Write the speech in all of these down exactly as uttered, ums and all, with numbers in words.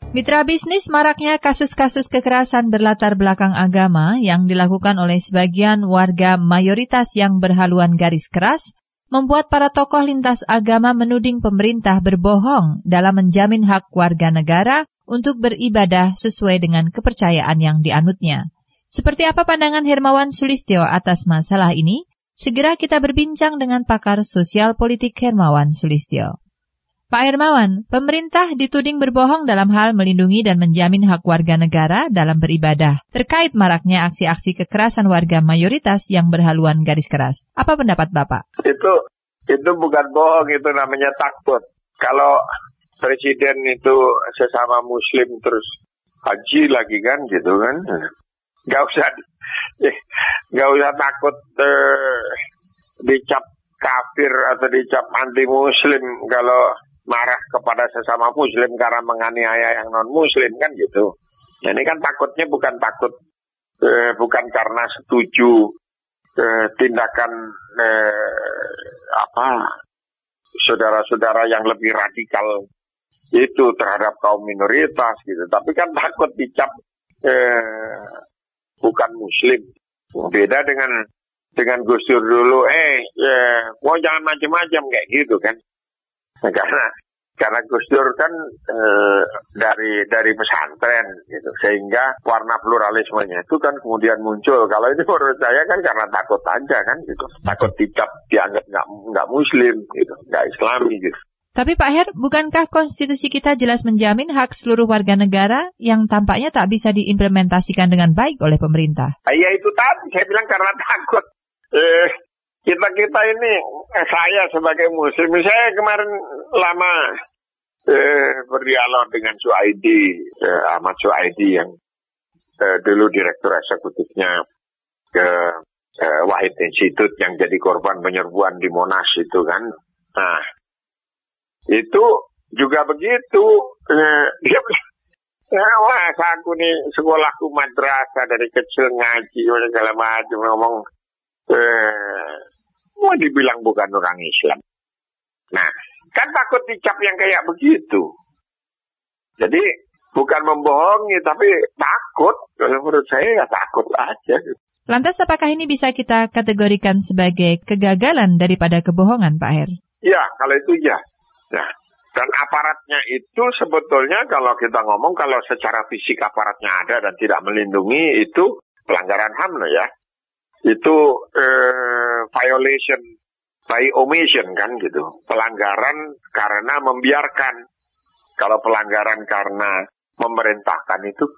Mitra bisnis, maraknya kasus-kasus kekerasan berlatar belakang agama yang dilakukan oleh sebagian warga mayoritas yang berhaluan garis keras membuat para tokoh lintas agama menuding pemerintah berbohong dalam menjamin hak warga negara untuk beribadah sesuai dengan kepercayaan yang dianutnya. Seperti apa pandangan Hermawan Sulistyo atas masalah ini? Segera kita berbincang dengan pakar sosial politik Hermawan Sulistyo. Pak Hermawan, pemerintah dituding berbohong dalam hal melindungi dan menjamin hak warga negara dalam beribadah terkait maraknya aksi-aksi kekerasan warga mayoritas yang berhaluan garis keras. Apa pendapat Bapak? Itu itu bukan bohong, itu namanya takut. Kalau presiden itu sesama muslim terus haji lagi kan gitu kan, nggak usah nggak usah takut eh, dicap kafir atau dicap anti muslim kalau marah kepada sesama muslim karena menganiaya yang non muslim kan gitu. Nah, ini kan takutnya bukan takut eh, bukan karena setuju eh, tindakan eh, apa saudara-saudara yang lebih radikal itu terhadap kaum minoritas gitu, tapi kan takut dicap eh, bukan muslim. Beda dengan dengan Gus Dur dulu, eh, eh mau jangan macam-macam kayak gitu kan. Karena karena Gus Dur kan e, dari dari pesantren gitu, sehingga warna pluralismenya itu kan kemudian muncul. Kalau itu menurut saya kan karena takut aja kan gitu, takut dicap dianggap nggak nggak muslim gitu, nggak Islami gitu. Tapi Pak Her, bukankah konstitusi kita jelas menjamin hak seluruh warga negara yang tampaknya tak bisa diimplementasikan dengan baik oleh pemerintah? Ya itu tadi saya bilang karena takut. Eh, Kita-kita ini, eh, saya sebagai muslim, saya kemarin lama eh, berdialog dengan Suaidi, eh, Ahmad Suaidi yang eh, dulu direktur eksekutifnya ke eh, Wahid Institute yang jadi korban penyerbuan di Monas itu kan. Nah, itu juga begitu. Eh, dia bilang, wah aku nih sekolahku madrasah dari kecil ngaji, segala macam ngomong. Eh, mau dibilang bukan orang Islam. Nah, kan takut dicap yang kayak begitu. Jadi, bukan membohongi, tapi takut. Kalau menurut saya ya takut aja. Lantas apakah ini bisa kita kategorikan sebagai kegagalan daripada kebohongan, Pak Her? Ya, kalau itu ya. Nah, dan aparatnya itu sebetulnya kalau kita ngomong, kalau secara fisik aparatnya ada dan tidak melindungi, itu pelanggaran H A M loh ya. Itu eh, violation by omission kan gitu, pelanggaran karena membiarkan. Kalau pelanggaran karena memerintahkan itu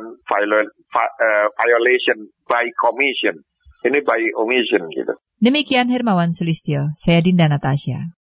violation by commission, ini by omission gitu. Demikian Hermawan Sulistyo, saya Dinda Natasha.